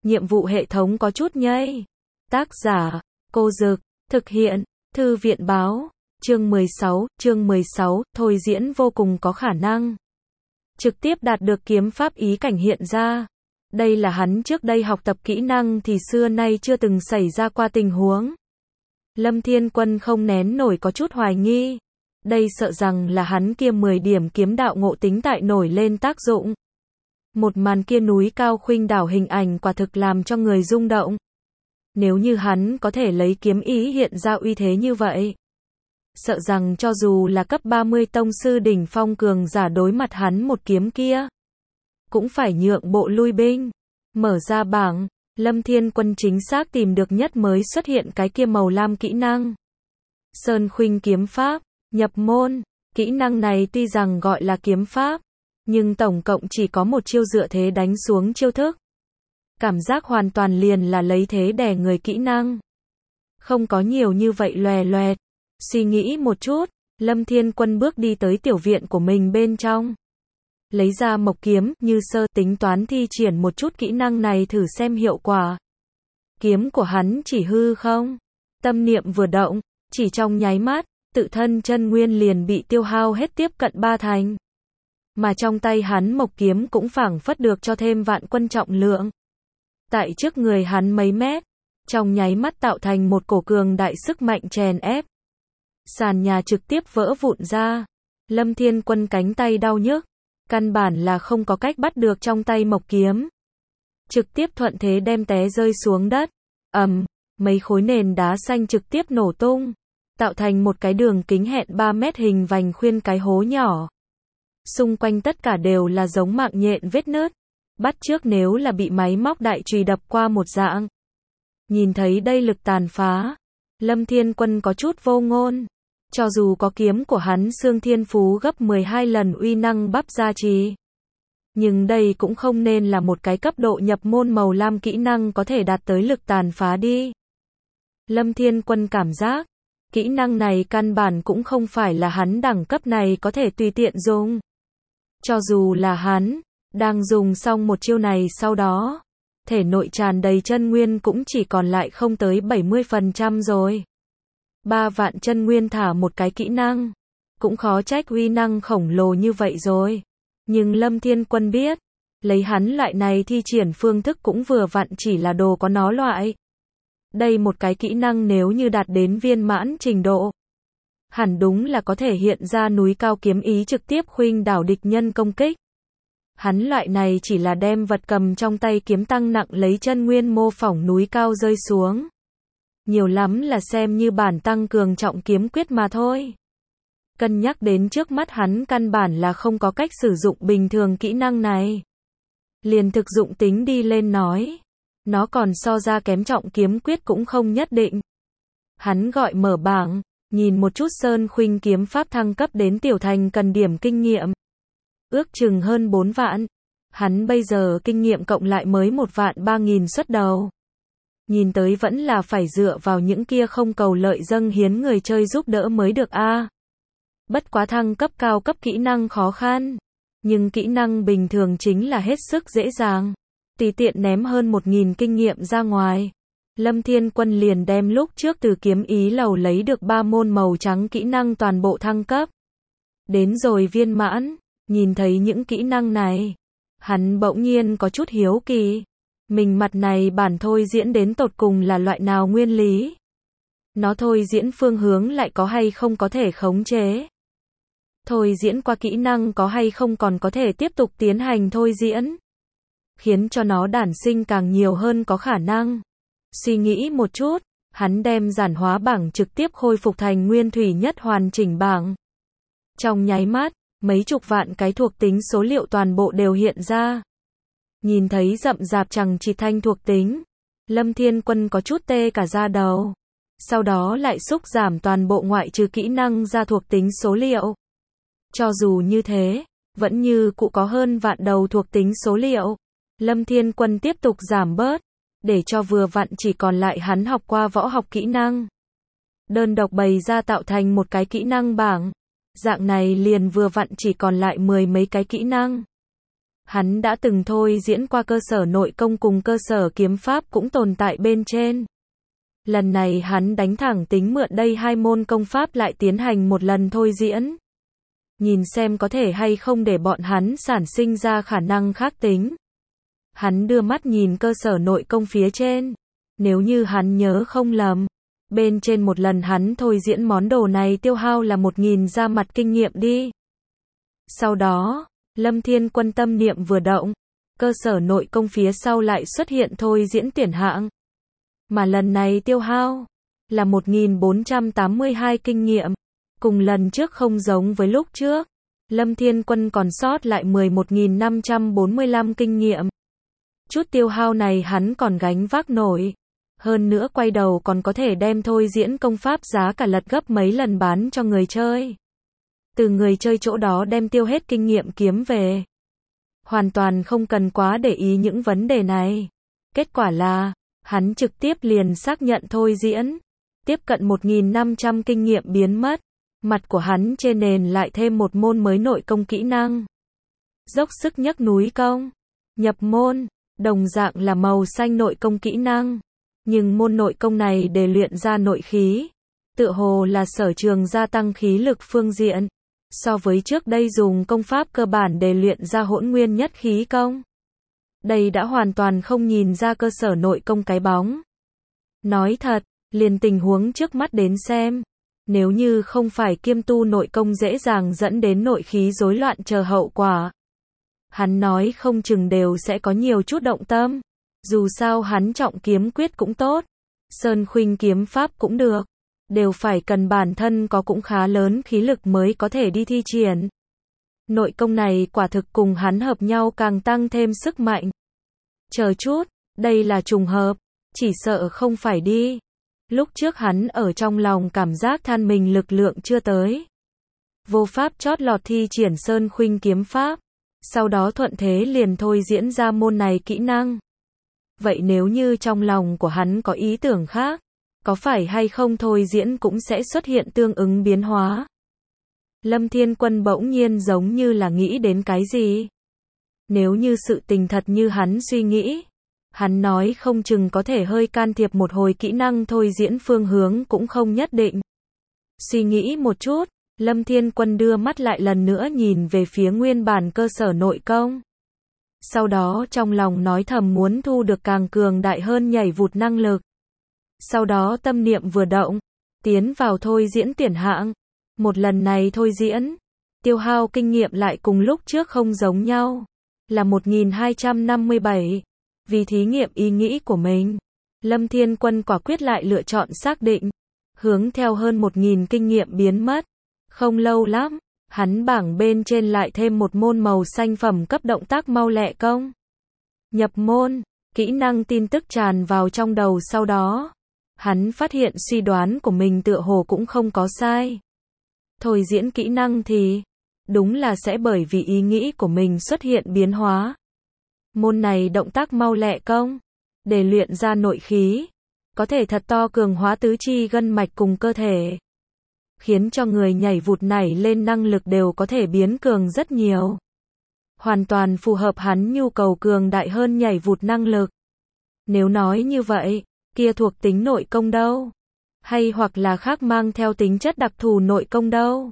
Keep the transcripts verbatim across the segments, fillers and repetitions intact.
nhiệm vụ hệ thống có chút nhây. Tác giả, Cô Dực, thực hiện, Thư viện báo, chương mười sáu, chương mười sáu, thôi diễn vô cùng có khả năng. Trực tiếp đạt được kiếm pháp ý cảnh hiện ra. Đây là hắn trước đây học tập kỹ năng thì xưa nay chưa từng xảy ra qua tình huống. Lâm Thiên Quân không nén nổi có chút hoài nghi. Đây sợ rằng là hắn kia mười điểm kiếm đạo ngộ tính tại nổi lên tác dụng. Một màn kia núi cao khuynh đảo hình ảnh quả thực làm cho người rung động. Nếu như hắn có thể lấy kiếm ý hiện ra uy thế như vậy, sợ rằng cho dù là cấp ba mươi tông sư đỉnh phong cường giả đối mặt hắn một kiếm kia, cũng phải nhượng bộ lui binh. Mở ra bảng, Lâm Thiên Quân chính xác tìm được nhất mới xuất hiện cái kia màu lam kỹ năng. Sơn Khuynh kiếm pháp, nhập môn. Kỹ năng này tuy rằng gọi là kiếm pháp, nhưng tổng cộng chỉ có một chiêu dựa thế đánh xuống chiêu thức. Cảm giác hoàn toàn liền là lấy thế đè người kỹ năng. Không có nhiều như vậy loè loẹt. Suy nghĩ một chút, Lâm Thiên Quân bước đi tới tiểu viện của mình bên trong. Lấy ra mộc kiếm, như sơ tính toán thi triển một chút kỹ năng này thử xem hiệu quả. Kiếm của hắn chỉ hư không? Tâm niệm vừa động, chỉ trong nháy mắt, tự thân chân nguyên liền bị tiêu hao hết tiếp cận ba thành. Mà trong tay hắn mộc kiếm cũng phảng phất được cho thêm vạn quân trọng lượng. Tại trước người hắn mấy mét, trong nháy mắt tạo thành một cổ cường đại sức mạnh chèn ép. Sàn nhà trực tiếp vỡ vụn ra. Lâm Thiên Quân cánh tay đau nhức, căn bản là không có cách bắt được trong tay mộc kiếm. Trực tiếp thuận thế đem té rơi xuống đất. Ầm, mấy khối nền đá xanh trực tiếp nổ tung, tạo thành một cái đường kính hẹn ba mét hình vành khuyên cái hố nhỏ. Xung quanh tất cả đều là giống mạng nhện vết nứt, bắt chước nếu là bị máy móc đại chùy đập qua một dạng. Nhìn thấy đây lực tàn phá, Lâm Thiên Quân có chút vô ngôn. Cho dù có kiếm của hắn xương thiên phú gấp mười hai lần uy năng bắp gia trì, nhưng đây cũng không nên là một cái cấp độ nhập môn màu lam kỹ năng có thể đạt tới lực tàn phá đi. Lâm Thiên Quân cảm giác, kỹ năng này căn bản cũng không phải là hắn đẳng cấp này có thể tùy tiện dùng. Cho dù là hắn, đang dùng xong một chiêu này sau đó, thể nội tràn đầy chân nguyên cũng chỉ còn lại không tới bảy mươi phần trăm rồi. Ba vạn chân nguyên thả một cái kỹ năng, cũng khó trách uy năng khổng lồ như vậy rồi. Nhưng Lâm Thiên Quân biết, lấy hắn loại này thi triển phương thức cũng vừa vặn chỉ là đồ có nó loại. Đây một cái kỹ năng nếu như đạt đến viên mãn trình độ, hẳn đúng là có thể hiện ra núi cao kiếm ý trực tiếp khuynh đảo địch nhân công kích. Hắn loại này chỉ là đem vật cầm trong tay kiếm tăng nặng lấy chân nguyên mô phỏng núi cao rơi xuống. Nhiều lắm là xem như bản tăng cường trọng kiếm quyết mà thôi. Cân nhắc đến trước mắt hắn căn bản là không có cách sử dụng bình thường kỹ năng này. Liền thực dụng tính đi lên nói, nó còn so ra kém trọng kiếm quyết cũng không nhất định. Hắn gọi mở bảng, nhìn một chút Sơn Khuynh kiếm pháp thăng cấp đến tiểu thành cần điểm kinh nghiệm. Ước chừng hơn bốn vạn. Hắn bây giờ kinh nghiệm cộng lại mới một vạn ba nghìn xuất đầu. Nhìn tới vẫn là phải dựa vào những kia không cầu lợi dâng hiến người chơi giúp đỡ mới được a. À, bất quá thăng cấp cao cấp kỹ năng khó khăn, nhưng kỹ năng bình thường chính là hết sức dễ dàng. Tùy tiện ném hơn một nghìn kinh nghiệm ra ngoài, Lâm Thiên Quân liền đem lúc trước từ kiếm ý lầu lấy được ba môn màu trắng kỹ năng toàn bộ thăng cấp. Đến rồi viên mãn, nhìn thấy những kỹ năng này, hắn bỗng nhiên có chút hiếu kỳ. Mình mặt này bản thôi diễn đến tột cùng là loại nào nguyên lý? Nó thôi diễn phương hướng lại có hay không có thể khống chế? Thôi diễn qua kỹ năng có hay không còn có thể tiếp tục tiến hành thôi diễn? Khiến cho nó đản sinh càng nhiều hơn có khả năng. Suy nghĩ một chút, hắn đem giản hóa bảng trực tiếp khôi phục thành nguyên thủy nhất hoàn chỉnh bảng. Trong nháy mắt, mấy chục vạn cái thuộc tính số liệu toàn bộ đều hiện ra. Nhìn thấy rậm rạp chằng chịt thanh thuộc tính, Lâm Thiên Quân có chút tê cả da đầu. Sau đó lại xúc giảm toàn bộ ngoại trừ kỹ năng ra thuộc tính số liệu. Cho dù như thế, vẫn như cụ có hơn vạn đầu thuộc tính số liệu. Lâm Thiên Quân tiếp tục giảm bớt, để cho vừa vặn chỉ còn lại hắn học qua võ học kỹ năng. Đơn độc bày ra tạo thành một cái kỹ năng bảng. Dạng này liền vừa vặn chỉ còn lại mười mấy cái kỹ năng. Hắn đã từng thôi diễn qua cơ sở nội công cùng cơ sở kiếm pháp cũng tồn tại bên trên. Lần này hắn đánh thẳng tính mượn đây hai môn công pháp lại tiến hành một lần thôi diễn. Nhìn xem có thể hay không để bọn hắn sản sinh ra khả năng khác tính. Hắn đưa mắt nhìn cơ sở nội công phía trên. Nếu như hắn nhớ không lầm, bên trên một lần hắn thôi diễn món đồ này tiêu hao là một nghìn ra mặt kinh nghiệm đi. Sau đó, Lâm Thiên Quân tâm niệm vừa động, cơ sở nội công phía sau lại xuất hiện thôi diễn tuyển hạng. Mà lần này tiêu hao là một nghìn bốn trăm tám mươi hai kinh nghiệm. Cùng lần trước không giống với lúc trước, Lâm Thiên Quân còn sót lại mười một nghìn năm trăm bốn mươi lăm kinh nghiệm. Chút tiêu hao này hắn còn gánh vác nổi. Hơn nữa quay đầu còn có thể đem thôi diễn công pháp giá cả lật gấp mấy lần bán cho người chơi. Từ người chơi chỗ đó đem tiêu hết kinh nghiệm kiếm về. Hoàn toàn không cần quá để ý những vấn đề này. Kết quả là, hắn trực tiếp liền xác nhận thôi diễn. Tiếp cận một nghìn năm trăm kinh nghiệm biến mất. Mặt của hắn trên nền lại thêm một môn mới nội công kỹ năng. Dốc sức nhấc núi công. Nhập môn, đồng dạng là màu xanh nội công kỹ năng. Nhưng môn nội công này để luyện ra nội khí. Tựa hồ là sở trường gia tăng khí lực phương diện. So với trước đây dùng công pháp cơ bản để luyện ra hỗn nguyên nhất khí công. Đây đã hoàn toàn không nhìn ra cơ sở nội công cái bóng. Nói thật, liền tình huống trước mắt đến xem. Nếu như không phải kiêm tu nội công dễ dàng dẫn đến nội khí rối loạn chờ hậu quả. Hắn nói không chừng đều sẽ có nhiều chút động tâm. Dù sao hắn trọng kiếm quyết cũng tốt. Sơn khuynh kiếm pháp cũng được. Đều phải cần bản thân có cũng khá lớn khí lực mới có thể đi thi triển. Nội công này quả thực cùng hắn hợp nhau càng tăng thêm sức mạnh. Chờ chút, đây là trùng hợp. Chỉ sợ không phải đi. Lúc trước hắn ở trong lòng cảm giác than mình lực lượng chưa tới. Vô pháp chót lọt thi triển sơn khuynh kiếm pháp. Sau đó thuận thế liền thôi diễn ra môn này kỹ năng. Vậy nếu như trong lòng của hắn có ý tưởng khác, có phải hay không thôi diễn cũng sẽ xuất hiện tương ứng biến hóa. Lâm Thiên Quân bỗng nhiên giống như là nghĩ đến cái gì. Nếu như sự tình thật như hắn suy nghĩ, hắn nói không chừng có thể hơi can thiệp một hồi kỹ năng thôi diễn phương hướng cũng không nhất định. Suy nghĩ một chút, Lâm Thiên Quân đưa mắt lại lần nữa nhìn về phía nguyên bản cơ sở nội công. Sau đó trong lòng nói thầm muốn thu được càng cường đại hơn nhảy vụt năng lực. Sau đó tâm niệm vừa động, tiến vào thôi diễn tuyển hạng. Một lần này thôi diễn, tiêu hao kinh nghiệm lại cùng lúc trước không giống nhau, là một nghìn hai trăm năm mươi bảy. Vì thí nghiệm ý nghĩ của mình, Lâm Thiên Quân quả quyết lại lựa chọn xác định, hướng theo hơn một nghìn kinh nghiệm biến mất. Không lâu lắm, hắn bảng bên trên lại thêm một môn màu xanh phẩm cấp động tác mau lẹ công. Nhập môn, kỹ năng tin tức tràn vào trong đầu sau đó. Hắn phát hiện suy đoán của mình tựa hồ cũng không có sai. Thôi diễn kỹ năng thì, đúng là sẽ bởi vì ý nghĩ của mình xuất hiện biến hóa. Môn này động tác mau lẹ công, để luyện ra nội khí, có thể thật to cường hóa tứ chi gân mạch cùng cơ thể. Khiến cho người nhảy vụt nảy lên năng lực đều có thể biến cường rất nhiều. Hoàn toàn phù hợp hắn nhu cầu cường đại hơn nhảy vụt năng lực. Nếu nói như vậy, kia thuộc tính nội công đâu? Hay hoặc là khác mang theo tính chất đặc thù nội công đâu?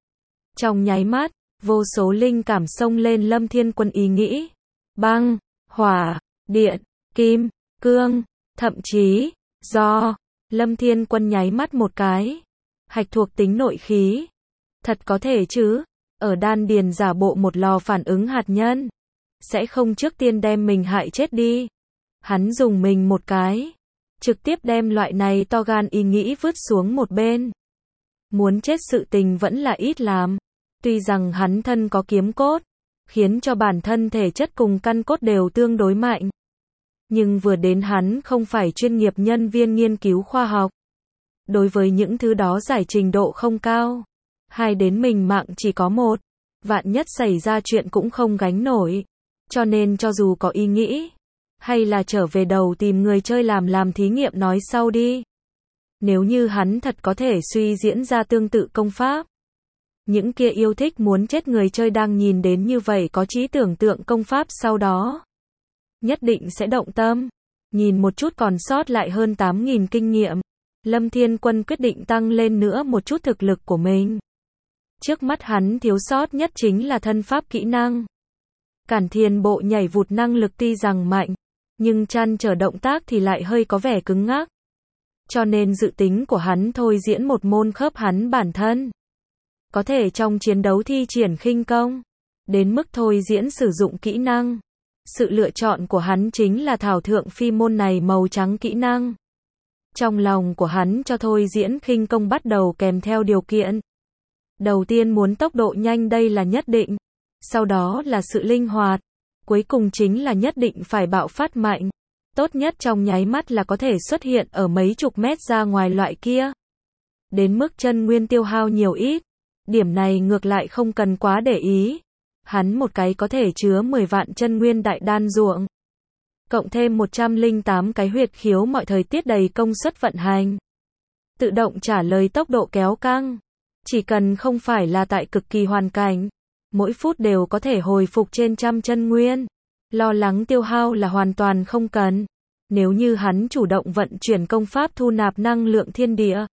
Trong nháy mắt, vô số linh cảm xông lên Lâm Thiên Quân ý nghĩ. Băng, hỏa, điện, kim, cương, thậm chí, do. Lâm Thiên Quân nháy mắt một cái. Hạch thuộc tính nội khí. Thật có thể chứ, ở đan điền giả bộ một lò phản ứng hạt nhân. Sẽ không trước tiên đem mình hại chết đi. Hắn dùng mình một cái. Trực tiếp đem loại này to gan ý nghĩ vứt xuống một bên. Muốn chết sự tình vẫn là ít làm. Tuy rằng hắn thân có kiếm cốt, khiến cho bản thân thể chất cùng căn cốt đều tương đối mạnh. Nhưng vừa đến hắn không phải chuyên nghiệp nhân viên nghiên cứu khoa học. Đối với những thứ đó giải trình độ không cao. Hai đến mình mạng chỉ có một. Vạn nhất xảy ra chuyện cũng không gánh nổi. Cho nên cho dù có ý nghĩ, hay là trở về đầu tìm người chơi làm làm thí nghiệm nói sau đi. Nếu như hắn thật có thể suy diễn ra tương tự công pháp, Những kia yêu thích muốn chết người chơi đang nhìn đến như vậy có trí tưởng tượng công pháp sau đó. Nhất định sẽ động tâm. Nhìn một chút còn sót lại hơn tám nghìn kinh nghiệm. Lâm Thiên Quân quyết định tăng lên nữa một chút thực lực của mình. Trước mắt hắn thiếu sót nhất chính là thân pháp kỹ năng. Cản Thiên bộ nhảy vụt năng lực tuy rằng mạnh, nhưng chăn trở động tác thì lại hơi có vẻ cứng ngắc. Cho nên dự tính của hắn thôi diễn một môn khớp hắn bản thân. Có thể trong chiến đấu thi triển khinh công. Đến mức thôi diễn sử dụng kỹ năng. Sự lựa chọn của hắn chính là thảo thượng phi môn này màu trắng kỹ năng. Trong lòng của hắn cho thôi diễn khinh công bắt đầu kèm theo điều kiện. Đầu tiên muốn tốc độ nhanh đây là nhất định. Sau đó là sự linh hoạt. Cuối cùng chính là nhất định phải bạo phát mạnh. Tốt nhất trong nháy mắt là có thể xuất hiện ở mấy chục mét ra ngoài loại kia. Đến mức chân nguyên tiêu hao nhiều ít. Điểm này ngược lại không cần quá để ý. Hắn một cái có thể chứa mười vạn chân nguyên đại đan ruộng. Cộng thêm một trăm lẻ tám cái huyệt khiếu mọi thời tiết đầy công suất vận hành. Tự động trả lời tốc độ kéo căng. Chỉ cần không phải là tại cực kỳ hoàn cảnh. Mỗi phút đều có thể hồi phục trên trăm chân nguyên. Lo lắng tiêu hao là hoàn toàn không cần. Nếu như hắn chủ động vận chuyển công pháp thu nạp năng lượng thiên địa.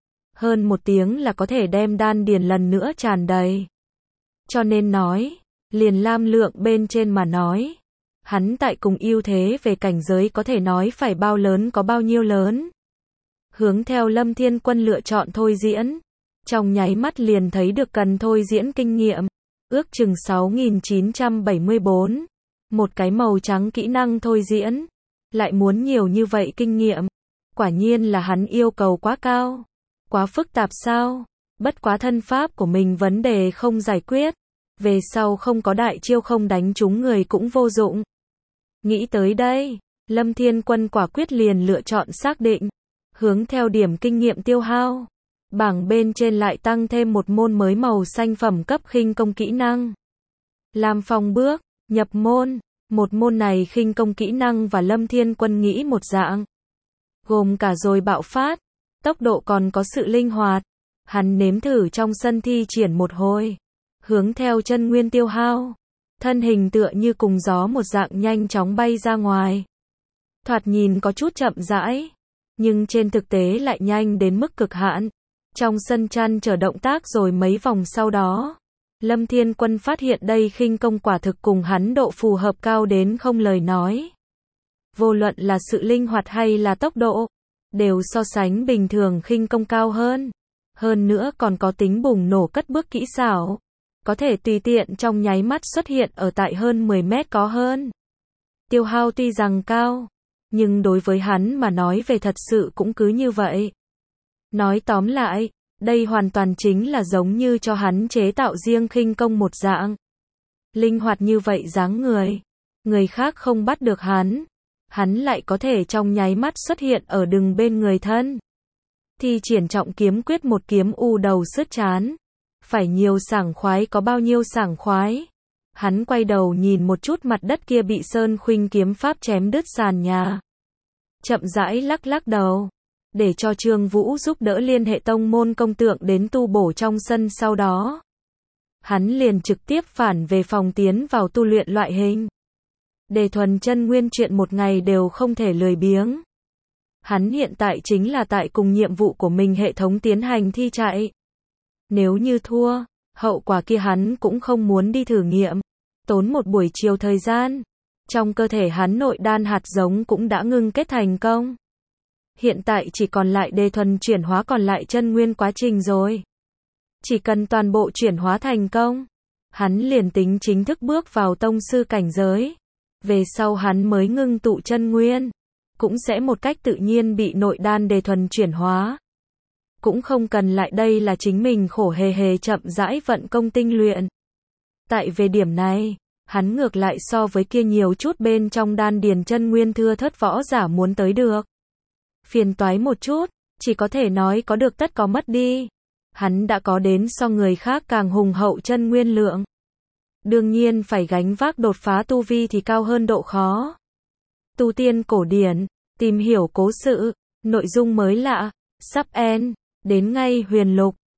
Hơn một tiếng là có thể đem đan điền lần nữa tràn đầy. Cho nên nói, liền lam lượng bên trên mà nói. Hắn tại cùng ưu thế về cảnh giới có thể nói phải bao lớn có bao nhiêu lớn. Hướng theo Lâm Thiên Quân lựa chọn thôi diễn. Trong nháy mắt liền thấy được cần thôi diễn kinh nghiệm. Ước chừng sáu nghìn chín trăm bảy mươi bốn. Một cái màu trắng kỹ năng thôi diễn. Lại muốn nhiều như vậy kinh nghiệm. Quả nhiên là hắn yêu cầu quá cao. Quá phức tạp sao? Bất quá thân pháp của mình vấn đề không giải quyết. Về sau không có đại chiêu không đánh trúng người cũng vô dụng. Nghĩ tới đây, Lâm Thiên Quân quả quyết liền lựa chọn xác định. Hướng theo điểm kinh nghiệm tiêu hao. Bảng bên trên lại tăng thêm một môn mới màu xanh phẩm cấp khinh công kỹ năng. Lam Phong bước, nhập môn. Một môn này khinh công kỹ năng và Lâm Thiên Quân nghĩ một dạng. Gồm cả rồi bạo phát. Tốc độ còn có sự linh hoạt. Hắn nếm thử trong sân thi triển một hồi. Hướng theo chân nguyên tiêu hao. Thân hình tựa như cùng gió một dạng nhanh chóng bay ra ngoài. Thoạt nhìn có chút chậm rãi. Nhưng trên thực tế lại nhanh đến mức cực hạn. Trong sân chăn trở động tác rồi mấy vòng sau đó. Lâm Thiên Quân phát hiện đây khinh công quả thực cùng hắn độ phù hợp cao đến không lời nói. Vô luận là sự linh hoạt hay là tốc độ. Đều so sánh bình thường khinh công cao hơn. Hơn nữa còn có tính bùng nổ cất bước kỹ xảo. Có thể tùy tiện trong nháy mắt xuất hiện ở tại hơn mười mét có hơn. Tiêu hao tuy rằng cao. Nhưng đối với hắn mà nói về thật sự cũng cứ như vậy. Nói tóm lại, đây hoàn toàn chính là giống như cho hắn chế tạo riêng khinh công một dạng. Linh hoạt như vậy dáng người. Người khác không bắt được hắn. Hắn lại có thể trong nháy mắt xuất hiện ở đường bên người thân. Thi triển trọng kiếm quyết một kiếm u đầu sứt chán. Phải nhiều sảng khoái có bao nhiêu sảng khoái. Hắn quay đầu nhìn một chút mặt đất kia bị Sơn Khuynh kiếm pháp chém đứt sàn nhà. Chậm rãi lắc lắc đầu. Để cho Trương Vũ giúp đỡ liên hệ tông môn công tượng đến tu bổ trong sân sau đó. Hắn liền trực tiếp phản về phòng tiến vào tu luyện loại hình. Đề thuần chân nguyên chuyện một ngày đều không thể lười biếng. Hắn hiện tại chính là tại cùng nhiệm vụ của mình hệ thống tiến hành thi chạy. Nếu như thua, hậu quả kia hắn cũng không muốn đi thử nghiệm. Tốn một buổi chiều thời gian. Trong cơ thể hắn nội đan hạt giống cũng đã ngưng kết thành công. Hiện tại chỉ còn lại đề thuần chuyển hóa còn lại chân nguyên quá trình rồi. Chỉ cần toàn bộ chuyển hóa thành công, hắn liền tính chính thức bước vào tông sư cảnh giới. Về sau hắn mới ngưng tụ chân nguyên, cũng sẽ một cách tự nhiên bị nội đan đề thuần chuyển hóa. Cũng không cần lại đây là chính mình khổ hề hề chậm rãi vận công tinh luyện. Tại về điểm này, hắn ngược lại so với kia nhiều chút bên trong đan điền chân nguyên thưa thớt võ giả muốn tới được. Phiền toái một chút, chỉ có thể nói có được tất có mất đi. Hắn đã có đến so người khác càng hùng hậu chân nguyên lượng. Đương nhiên phải gánh vác đột phá tu vi thì cao hơn độ khó. Tu tiên cổ điển, tìm hiểu cố sự, nội dung mới lạ, sắp end, đến ngay huyền lục.